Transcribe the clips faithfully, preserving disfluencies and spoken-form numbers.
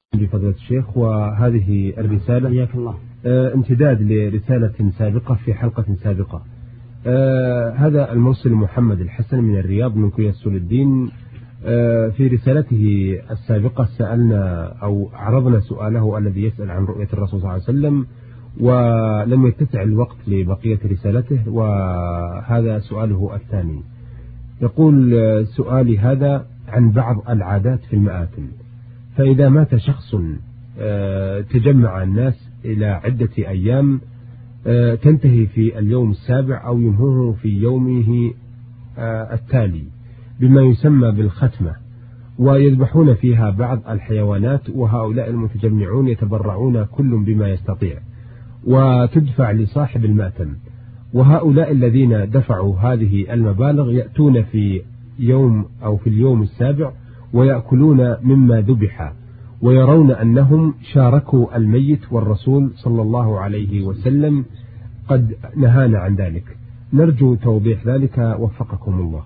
بفضيلة الشيخ، وهذه الرسالة حياك الله آه امتداد لرسالة سابقة في حلقة سابقة. آه هذا المرسل محمد الحسن من الرياض من كيسول الدين. آه في رسالته السابقة سألنا أو عرضنا سؤاله الذي يسأل عن رؤية الرسول صلى الله عليه وسلم، ولم يتسع الوقت لبقية رسالته، وهذا سؤاله الثاني. يقول سؤالي هذا عن بعض العادات في المآتم. فإذا مات شخص تجمع الناس إلى عدة أيام تنتهي في اليوم السابع أو ينهوه في يومه التالي بما يسمى بالختمة، ويذبحون فيها بعض الحيوانات، وهؤلاء المتجمعون يتبرعون كل بما يستطيع، وتدفع لصاحب المأتم. وهؤلاء الذين دفعوا هذه المبالغ يأتون في يوم أو في اليوم السابع ويأكلون مما ذبح، ويرون أنهم شاركوا الميت، والرسول صلى الله عليه وسلم قد نهانا عن ذلك. نرجو توضيح ذلك وفقكم الله.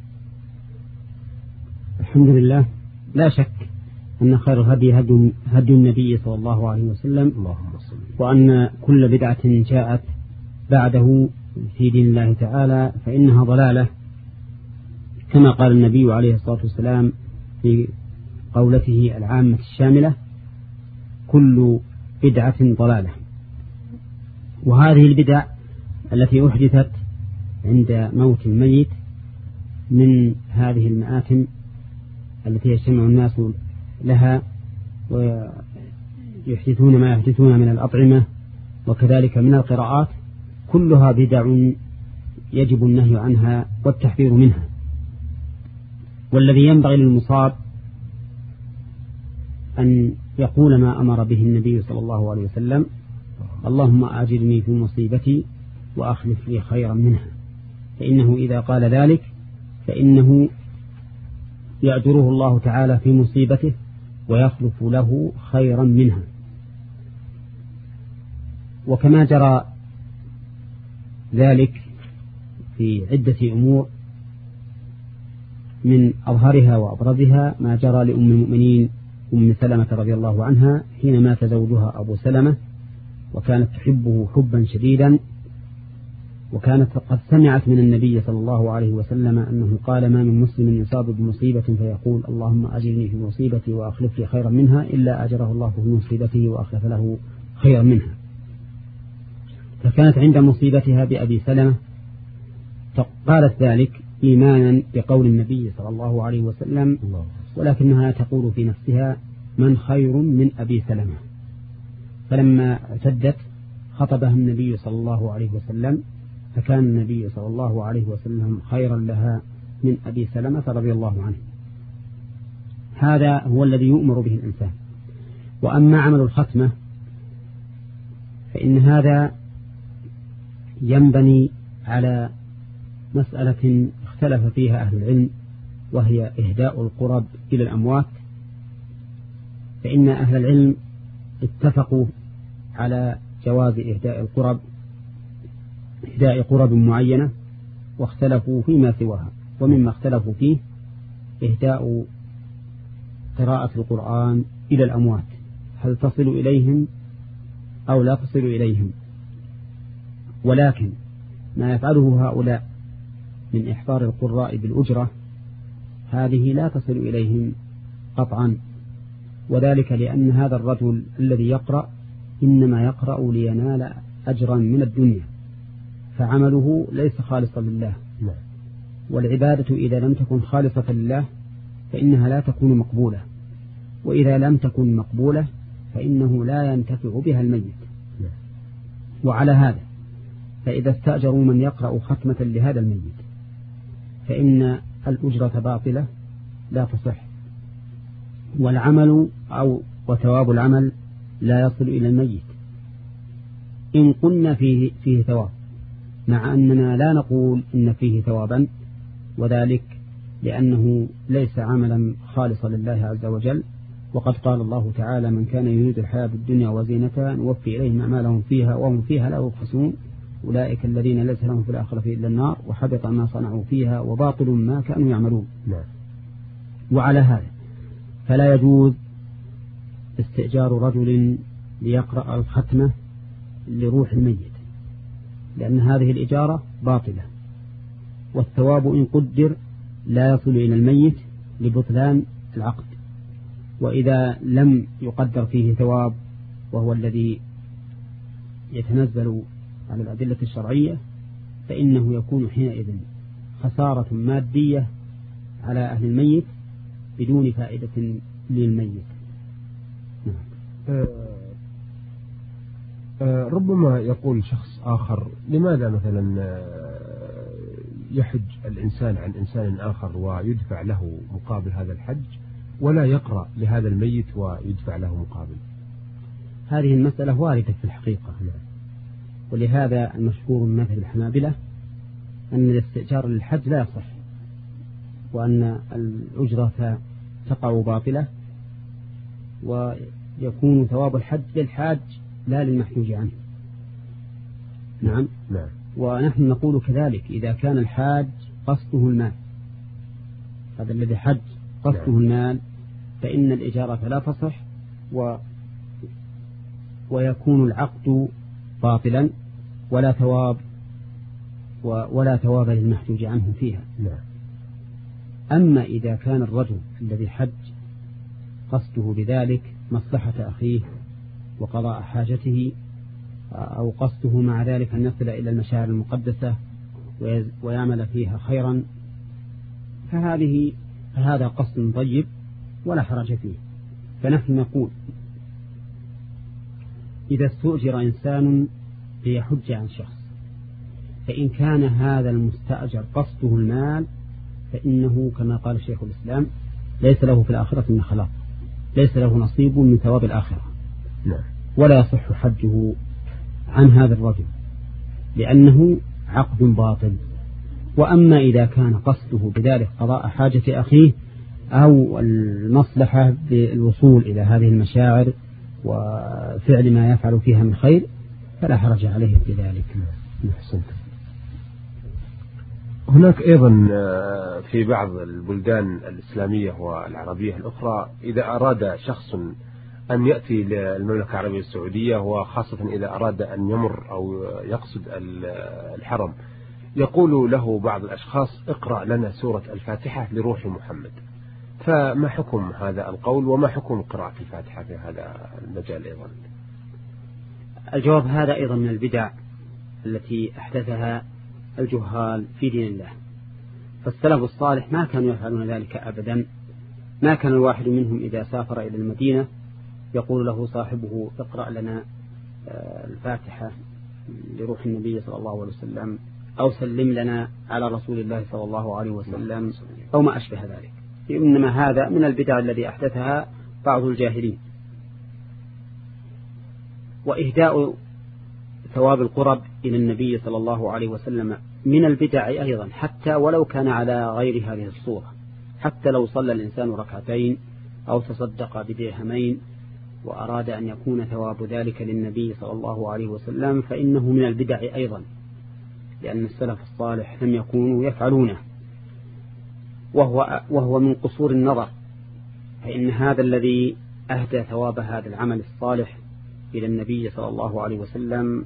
الحمد لله، لا شك أن خير الهدي هدي, هدي النبي صلى الله عليه وسلم، اللهم صل. وأن كل بدعة جاءت بعده في دين الله تعالى فإنها ضلالة، كما قال النبي عليه الصلاة والسلام في قولته العامة الشاملة: كل بدعة ضلالة. وهذه البدع التي أحدثت عند موت الميت من هذه المآتم التي يجتمع الناس لها ويحدثون ما يحدثون من الأطعمة وكذلك من القراءات، كلها بدع يجب النهي عنها والتحذير منها. والذي ينبغي للمصاب أن يقول ما أمر به النبي صلى الله عليه وسلم: اللهم أجرني في مصيبتي وأخلف لي خيرا منها. فإنه إذا قال ذلك فإنه يأجره الله تعالى في مصيبته ويخلف له خيرا منها. وكما جرى ذلك في عدة أمور، من أظهرها وأبرزها ما جرى لأم المؤمنين أم سلمة رضي الله عنها حين مات زوجها أبو سلمة، وكانت تحبه حبا شديدا، وكانت قد سمعت من النبي صلى الله عليه وسلم أنه قال: ما من مسلم يصاب بمصيبة فيقول اللهم أجرني في مصيبتي وأخلف لي خيرا منها إلا أجره الله في مصيبته وأخلف له خيرا منها. فكانت عند مصيبتها بأبي سلمة قالت ذلك إيمانا بقول النبي صلى الله عليه وسلم، ولكنها تقول في نفسها: من خير من أبي سلمة؟ فلما اعتدت خطبها النبي صلى الله عليه وسلم، فكان النبي صلى الله عليه وسلم خيرا لها من أبي سلمة رضي الله عنه. هذا هو الذي يؤمر به الإنسان. وأما عمل الختمة فإن هذا ينبني على مسألة اختلف فيها أهل العلم، وهي إهداء القرب إلى الأموات. فإن أهل العلم اتفقوا على جواز إهداء القرب إهداء قرب معينة، واختلفوا فيما سواها. ومما اختلفوا فيه إهداء قراءة القرآن إلى الأموات، هل تصل إليهم أو لا تصل إليهم. ولكن ما يفعله هؤلاء من إحضار القراء بالأجرة هذه لا تصل إليهم قطعا، وذلك لأن هذا الرجل الذي يقرأ إنما يقرأ لينال أجرا من الدنيا، فعمله ليس خالصا لله. والعبادة إذا لم تكن خالصة لله فإنها لا تكون مقبولة، وإذا لم تكن مقبولة فإنه لا ينتفع بها الميت. وعلى هذا فإذا استأجروا من يقرأ ختمة لهذا الميت فإن الأجرة باطلة لا تصح، والعمل أو وثواب العمل لا يصل إلى الميت. إن قلنا فيه, فيه ثواب، مع أننا لا نقول إن فيه ثوابا، وذلك لأنه ليس عملا خالصا لله عز وجل. وقد قال الله تعالى: من كان يريد الحياة الدنيا وزينتها نوفي إليهم أعمالهم فيها وهم فيها لا يبخسون أولئك الذين ليس لهم في الآخرة إلا النار وحبط ما صنعوا فيها وباطل ما كانوا يعملون. وعلى هذا فلا يجوز استئجار رجل ليقرأ الختمة لروح الميت، لأن هذه الإجارة باطلة، والثواب إن قدر لا يصل إلى الميت لبطلان العقد. وإذا لم يقدر فيه ثواب وهو الذي يتنزل على الأدلة الشرعية فإنه يكون حينئذ خسارة مادية على أهل الميت بدون فائدة للميت. آه آه ربما يقول شخص آخر لماذا مثلا يحج الإنسان عن إنسان آخر ويدفع له مقابل هذا الحج ولا يقرأ لهذا الميت ويدفع له مقابل؟ هذه المسألة واردة في الحقيقة، ولهذا المشهور من مذهب الحنابلة أن الاستئجار للحج لا يصح، وأن الأجرة تقع باطلة، ويكون ثواب الحج للحاج لا للمحجوج عنه. نعم. نعم. ونحن نقول كذلك إذا كان الحاج قصده المال، هذا الذي حج قصده نعم. المال، فإن الإجارة لا تصح و ويكون العقد باطلا ولا ثواب ولا ثواب للمحجوج عنه فيها. نعم. أما إذا كان الرجل الذي حج قصده بذلك مصلحة أخيه وقضاء حاجته، أو قصده مع ذلك أن يصل إلى المشاعر المقدسة ويعمل فيها خيرا، فهذه فهذا قصد طيب ولا حرج فيه. فنحن نقول إذا استؤجر إنسان ليحج عن شخص، فإن كان هذا المستأجر قصده المال فإنه كما قال شيخ الإسلام ليس له في الآخرة من خلاق، ليس له نصيب من ثواب الآخرة. نعم. ولا يصح حجه عن هذا الرجل لأنه عقد باطل. وأما إذا كان قصده بذلك قضاء حاجة أخيه أو المصلحة بالوصول إلى هذه المشاعر وفعل ما يفعل فيها من خير فلا حرج عليه في ذلك. أحسنت. هناك أيضا في بعض البلدان الإسلامية والعربية الأخرى إذا أراد شخص أن يأتي للمملكة العربية السعودية، وخاصة إذا أراد أن يمر أو يقصد الحرم، يقول له بعض الأشخاص اقرأ لنا سورة الفاتحة لروح محمد، فما حكم هذا القول وما حكم قراءة الفاتحة في هذا المجال أيضا؟ الجواب هذا أيضا من البدع التي أحدثها الجهال في دين الله، فالسلف الصالح ما كانوا يفعلون ذلك أبدا. ما كان الواحد منهم إذا سافر إلى المدينة يقول له صاحبه اقرأ لنا الفاتحة لروح النبي صلى الله عليه وسلم، أو سلم لنا على رسول الله صلى الله عليه وسلم، أو ما أشبه ذلك. إنما هذا من البدع الذي أحدثها بعض الجاهلين. وإهداء ثواب القرب إلى النبي صلى الله عليه وسلم من البدع أيضا، حتى ولو كان على غير هذه الصورة. حتى لو صلى الإنسان ركعتين أو تصدق بدرهمين وأراد أن يكون ثواب ذلك للنبي صلى الله عليه وسلم فإنه من البدع أيضا، لأن السلف الصالح لم يكونوا يفعلونه، وهو, وهو من قصور النظر. فإن هذا الذي أهدى ثواب هذا العمل الصالح إلى النبي صلى الله عليه وسلم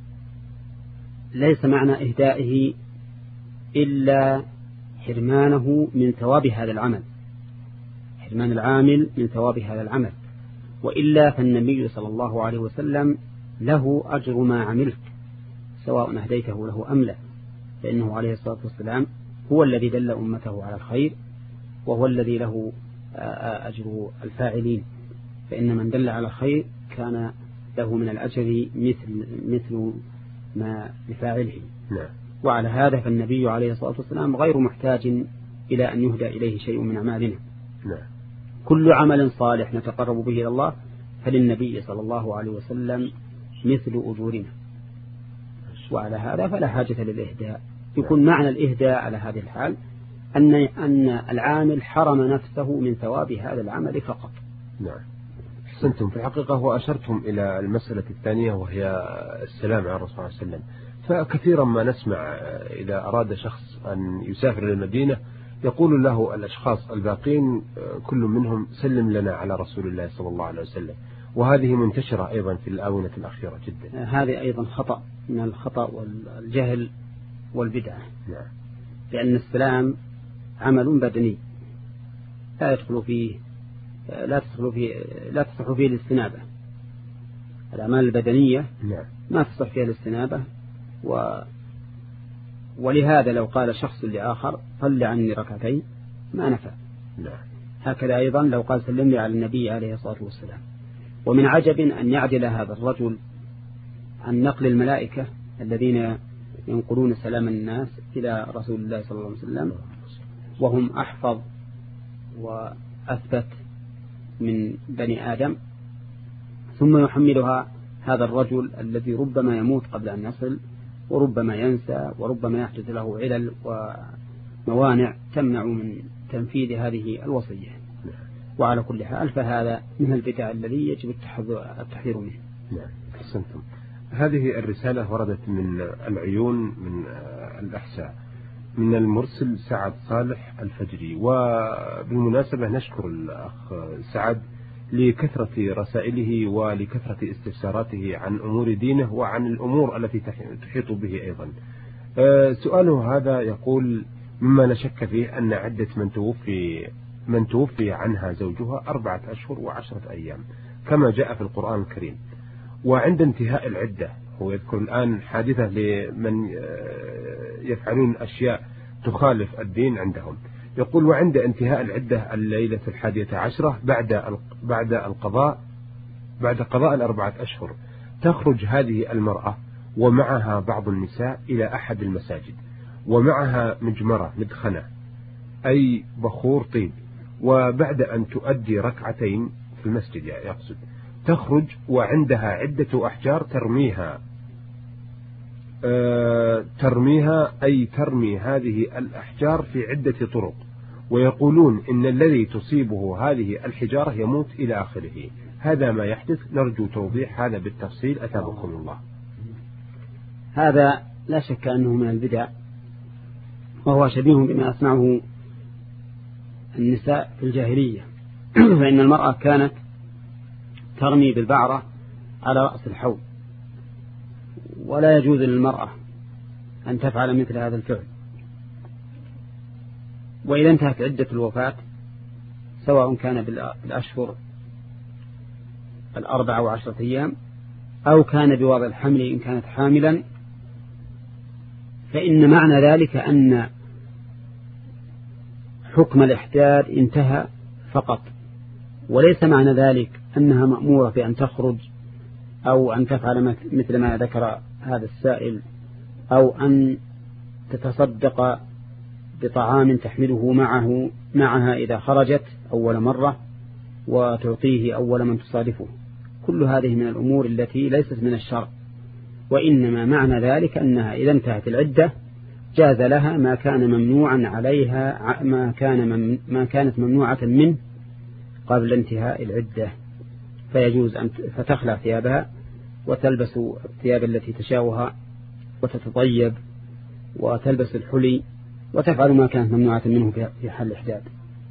ليس معنى إهدائه إلا حرمانه من ثواب هذا العمل، حرمان العامل من ثواب هذا العمل. وإلا فالنبي صلى الله عليه وسلم له أجر ما عملت سواء أهديته له أم لا، فإنه عليه الصلاة والسلام هو الذي دل أمته على الخير، وهو الذي له أجر الفاعلين. فإن من دل على الخير كان له من الأجر مثل مثل ما لفاعله. نعم. وعلى هذا فالنبي عليه الصلاة والسلام غير محتاج إلى أن يهدى إليه شيء من أعمالنا. نعم. كل عمل صالح نتقرب به إلى الله فللنبي صلى الله عليه وسلم مثل أجورنا. وعلى هذا فلا حاجة للإهداء. يكون معنى الإهداء على هذه الحال أن أن العامل حرم نفسه من ثواب هذا العمل فقط. نعم. أحسنتم. في الحقيقة هو أشرتم إلى المسألة الثانية وهي السلام على الرسول صلى الله عليه وسلم. فكثيرا ما نسمع إذا أراد شخص أن يسافر إلى المدينة يقول له الأشخاص الباقين كل منهم سلم لنا على رسول الله صلى الله عليه وسلم، وهذه منتشرة أيضا في الآونة الأخيرة جدا. هذه أيضا خطأ من الخطأ والجهل والبدعة. نعم. لأن السلام عمل بدني لا يدخل فيه لا تدخل فيه لا تصح فيه الاستنابة. الأعمال البدنية نعم. ما تصح فيها الاستنابة، و ولهذا لو قال شخص لآخر صل عني ركعتين ما نفع. نعم. هكذا أيضا لو قال سلم لي على النبي عليه الصلاة والسلام. ومن عجب أن يعدل هذا الرجل عن نقل الملائكة الذين ينقلون سلام الناس إلى رسول الله صلى الله عليه وسلم، وهم أحفظ وأثبت من بني آدم، ثم يحملها هذا الرجل الذي ربما يموت قبل أن يصل، وربما ينسى، وربما يحدث له علل وموانع تمنع من تنفيذ هذه الوصية. وعلى كل حال فهذا من البدع الذي يجب التحذير منه. نعم. أحسنتم. هذه الرسالة وردت من العيون من الأحساء من المرسل سعد صالح الفجري. وبالمناسبة نشكر الأخ سعد لكثرة رسائله ولكثرة استفساراته عن أمور دينه وعن الأمور التي تحيط به أيضا. سؤاله هذا يقول: مما لا شك فيه أن عدة من توفي من توفي عنها زوجها أربعة أشهر وعشرة أيام كما جاء في القرآن الكريم، وعند انتهاء العدة، هو يذكر الآن حادثة لمن يفعلون أشياء تخالف الدين عندهم، يقول: وعند انتهاء العدة الليلة الحادية عشرة بعد بعد القضاء بعد قضاء الأربعة أشهر تخرج هذه المرأة ومعها بعض النساء إلى أحد المساجد، ومعها مجمرة مدخنة أي بخور طيب، وبعد أن تؤدي ركعتين في المسجد يقصد تخرج وعندها عدة أحجار ترميها أه ترميها أي ترمي هذه الأحجار في عدة طرق، ويقولون إن الذي تصيبه هذه الحجارة يموت إلى آخره. هذا ما يحدث، نرجو توضيح هذا بالتفصيل أثابكم الله. هذا لا شك أنه من البدع، وهو شبيه بما أسمعه النساء في الجاهلية. فإن المرأة كانت ترمي بالبعرة على رأس الحوض، ولا يجوز للمرأة أن تفعل مثل هذا الفعل. وإذا انتهت عدة الوفاة سواء كان بالأشهر الأربعة وعشرة أيام أو كان بوضع الحمل إن كانت حاملا، فإن معنى ذلك أن حكم الإحداد انتهى فقط، وليس معنى ذلك أنها مأمورة بأن تخرج أو أن تفعل مثل ما ذكر هذا السائل، أو أن تتصدق بطعام تحمله معه معها إذا خرجت أول مرة وتعطيه أول من تصادفه. كل هذه من الأمور التي ليست من الشرع، وإنما معنى ذلك أنها إذا انتهت العدة جاز لها ما كان ممنوعا عليها ما كان مم ما كانت ممنوعة منه قبل انتهاء العدة، فيجوز أن فتخلع ثيابها وتلبس الثياب التي تشاؤها وتتطيب وتلبس الحلي وتفعل ما كانت ممنوعة منه في حال الإحداد.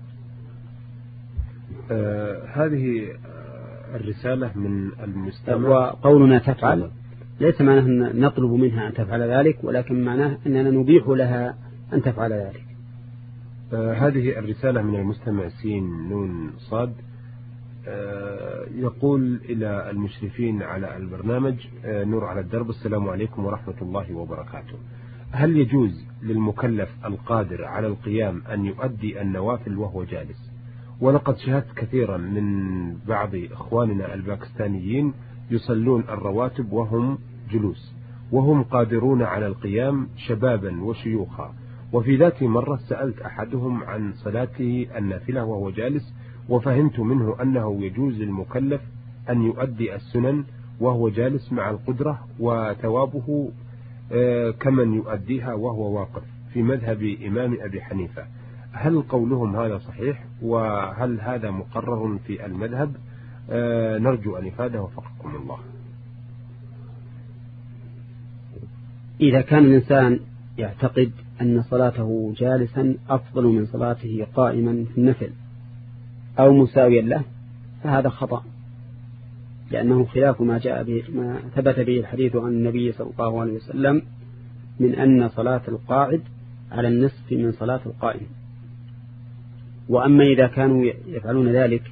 آه هذه الرسالة من المستمع. وقولنا تفعل ليس معناه أن نطلب منها أن تفعل ذلك، ولكن معناه أننا نبيح لها أن تفعل ذلك. آه هذه الرسالة من المستمع سين نون صاد. آه يقول إلى المشرفين على البرنامج آه نور على الدرب: السلام عليكم ورحمة الله وبركاته. هل يجوز للمكلف القادر على القيام أن يؤدي النوافل وهو جالس؟ ولقد شاهدت كثيرا من بعض إخواننا الباكستانيين يصلون الرواتب وهم جلوس، وهم قادرون على القيام شبابا وشيوخا. وفي ذات مرة سألت أحدهم عن صلاته النافلة وهو جالس، وفهمت منه أنه يجوز للمكلف أن يؤدي السنن وهو جالس مع القدرة، وثوابه كمن يؤديها وهو واقف في مذهب إمام أبي حنيفة. هل قولهم هذا صحيح؟ وهل هذا مقرر في المذهب؟ نرجو أن يفاده وفقكم الله. إذا كان الإنسان يعتقد أن صلاته جالسا أفضل من صلاته قائما في النفل أو مساويا له، فهذا خطأ، لأنه خلاف ما جاء به ما ثبت به الحديث عن النبي صلى الله عليه وسلم من أن صلاة القاعد على النصف من صلاة القائم. وأما إذا كانوا يفعلون ذلك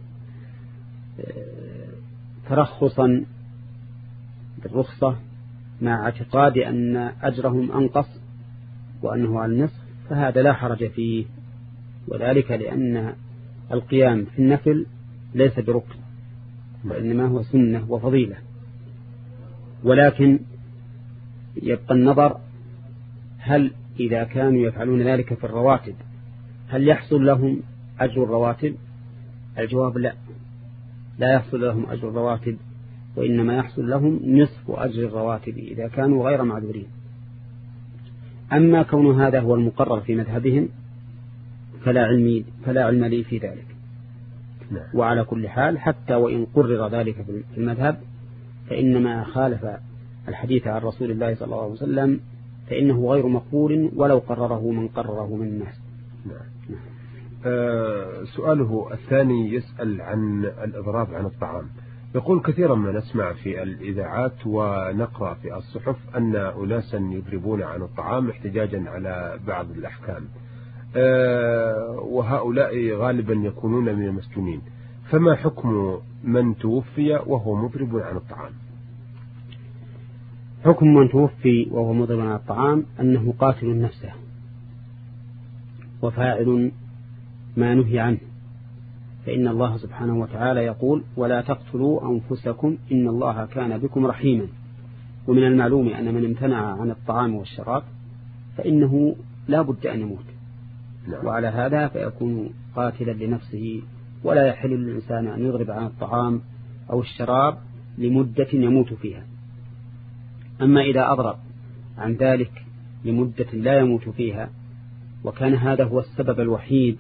ترخصا بالرخصة مع اعتقاد أن أجرهم أنقص وأنه على النصف، فهذا لا حرج فيه، وذلك لأن القيام في النفل ليس بركن، وإنما هو سنة وفضيلة. ولكن يبقى النظر، هل إذا كانوا يفعلون ذلك في الرواتب هل يحصل لهم أجر الرواتب؟ الجواب لا، لا يحصل لهم أجر الرواتب، وإنما يحصل لهم نصف أجر الرواتب إذا كانوا غير معذورين. أما كون هذا هو المقرر في مذهبهم فلا علم, فلا علم لي في ذلك. وعلى كل حال حتى وإن قرر ذلك في المذهب فإنما خالف الحديث عن رسول الله صلى الله عليه وسلم، فإنه غير مقبول ولو قرره من قرره من الناس. نعم. آه سؤاله الثاني يسأل عن الإضراب عن الطعام. يقول كثيرا ما نسمع في الإذاعات ونقرأ في الصحف أن أناسا يضربون عن الطعام احتجاجا على بعض الأحكام، أه وهؤلاء غالبا يكونون من المسجونين، فما حكم من توفي وهو مضرب عن الطعام؟ حكم من توفي وهو مضرب عن الطعام أنه قاتل نفسه وفاعل ما نهي عنه، فإن الله سبحانه وتعالى يقول: ولا تقتلوا أنفسكم إن الله كان بكم رحيما. ومن المعلوم أن من امتنع عن الطعام والشراب فإنه لا بد أن يموت، وعلى هذا فيكون قاتلا لنفسه، ولا يحل للإنسان أن يضرب عن الطعام أو الشراب لمدة يموت فيها. أما إذا أضرب عن ذلك لمدة لا يموت فيها وكان هذا هو السبب الوحيد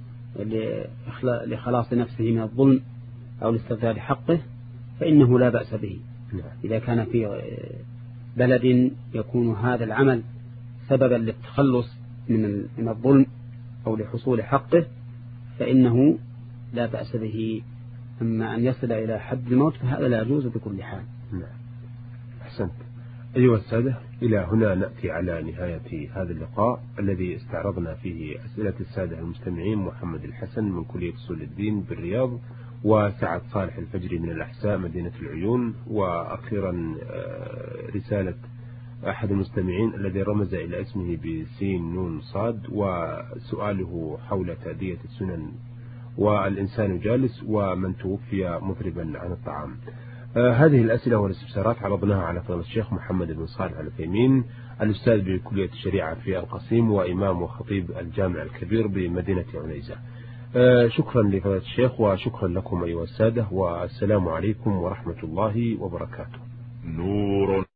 لخلاص نفسه من الظلم أو لاسترداد حقه فإنه لا بأس به. إذا كان في بلد يكون هذا العمل سببا للتخلص من الظلم أو لحصول حقه فإنه لا بأس به. أما أن يصل إلى حد الموت فهذا لا يجوز بكل حال. أحسنت. أيها السادة، إلى هنا نأتي على نهاية هذا اللقاء الذي استعرضنا فيه أسئلة السادة المستمعين محمد الحسن من كلية أصول الدين بالرياض، وسعد صالح الفجري من الأحساء مدينة العيون، وأخيرا رسالة أحد المستمعين الذي رمز إلى اسمه بسين نون صاد، وسؤاله حول تأدية السنن والإنسان جالس ومن توفي مضربا عن الطعام. آه هذه الأسئلة والاستفسارات عرضناها على فضيلة الشيخ محمد بن صالح العثيمين، الأستاذ بكلية الشريعة في القصيم وإمام وخطيب الجامع الكبير بمدينة عنيزة. آه شكرا لفضيلة الشيخ وشكرا لكم أيها السادة، والسلام عليكم ورحمة الله وبركاته. نور